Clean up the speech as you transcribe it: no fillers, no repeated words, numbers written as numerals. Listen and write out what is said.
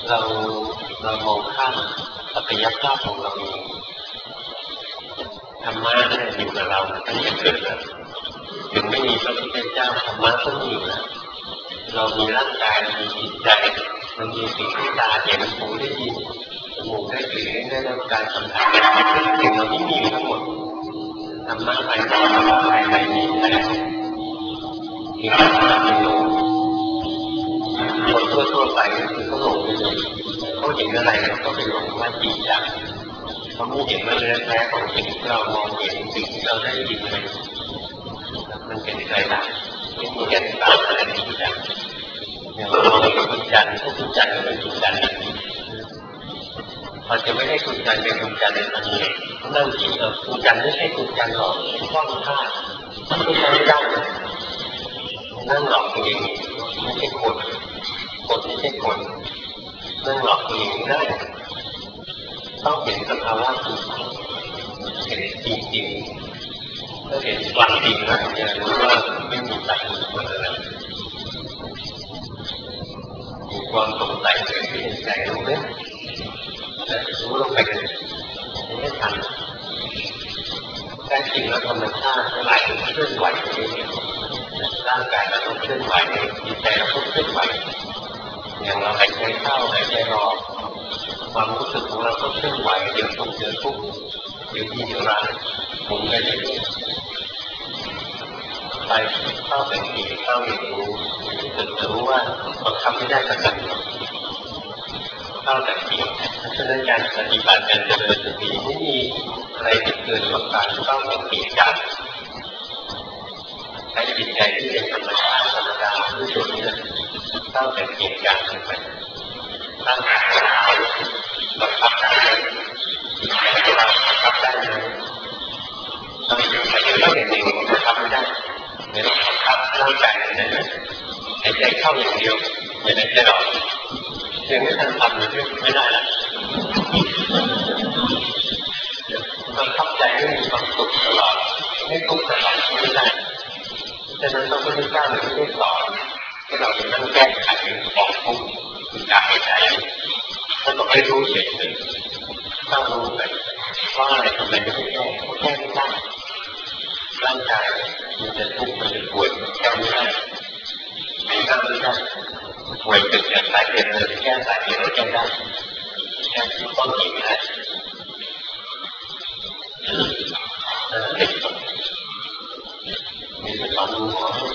เรามองข้ามศักยภาพของเราเองธรรมะเนี่ยอยู่กับเราตั้งแต่เกิดแล้วถึงไม่มีพระพุทธเจ้าธรรมะก็มีอยู่แล้วเรามีร่างกายมีจิตใจมันมีสิ่งที่ตาเห็นหูได้ยินจมูกได้กลิ่นได้รับการสัมผัสสิ่งเหล่านี้มีอยู่ทั้งหมดธรรมะภายนอกธรรมะภายในมีแต่เพียงแต่เราไม่หลงคนทั่วไปคือเขาหลงไปเลยเขาเห็นอะไรก็ไปหลงว่าจริงจังเขาไม่เห็นว่าเนื้อแท้ของสิ่งที่เรามองเห็นสิ่งที่เราได้ยินมันเป็นไตรลักษณ์ไม่มีแก่นสารอะไรจริงจังอย่างเรามองเห็นคุณจันทร์ถ้าคุณจันทร์เป็นคุณจันทร์พอจะไม่ให้คุณจันทร์เป็นคุณจันทร์ในทันทีนั่งคิดคุณจันทร์ไม่ใช่คุณจันทร์หรอกว่างท่าไม่ใช่เจ้านั่งหลอกตัวเองไม่ใช่คนไม่ใช่คนนั่งหลอกตัวเองไม่ได้ต้องเห็นสภาวะจริงเห็นจริงถ้าเห็นความจริงแล้วจะรู้ว่าไม่มีสัตว์คนอะไรมีความสงสัยเกิดขึ้นในใจรู้ไหมรู้ลงไปเลยไม่ทันแต่จริงแล้วธรรมชาติหลายเคลื่อนไหวเองร่างกายเราต้องเคลื่อนไหวจิตใจเราต้องเคลื่อนไหวอย่างเราหายใจเข้าหายใจออกความรู้สึกของเราก็เคลื่อนไหวเดี๋ยวทุกข์เดี๋ยวทุกข์เดี๋ยวดีเดี๋ยวร้ายหมุนไปเรื่อยๆไปเข้าเป็นปีเข้าเรียนรู้จะรู้ว่าบังคับไม่ได้สักอย่างเข้าแต่ปีฉะนั้นการปฏิบัติการเจริญสติไม่มีอะไรที่เกินกว่าการเข้าแต่ปีกันใช้จิตใจที่เป็นธรรมชาติธรรมดาที่สุดนี้เข้าแต่ปีกันไปตั้งใจบังคับได้เราบังคับได้เลยเราไม่เห็นเองบังคับไม่ได้ไม่ต้องบังคับร่างกายเลยนะหายใจเข้าอย่างเดียวอย่าหายใจออกยังไม่ทันทำเลยไม่ได้ละบังคับใจให้มีความสุขตลอดไม่ทุกข์ตลอดไม่ได้ฉะนั้นต้องไม่กล้าเลยไม่สอนให้เราจะต้องแก้ไขของทุกข์กายใจถ้าบอกให้รู้เฉยๆต้องรู้ไปว่าอะไรทำไมไม่ได้แก้แก้ไม่ได้ร่างกายมันจะทุกข์มันจะป่วยแก้ไม่ได้ไม่ได้ป่วยเกิดจากสาเหตุเลยแก้สาเหตุแล้วแก้ได้แก้ต้องกินได้เด็กมีสอนดูหมอ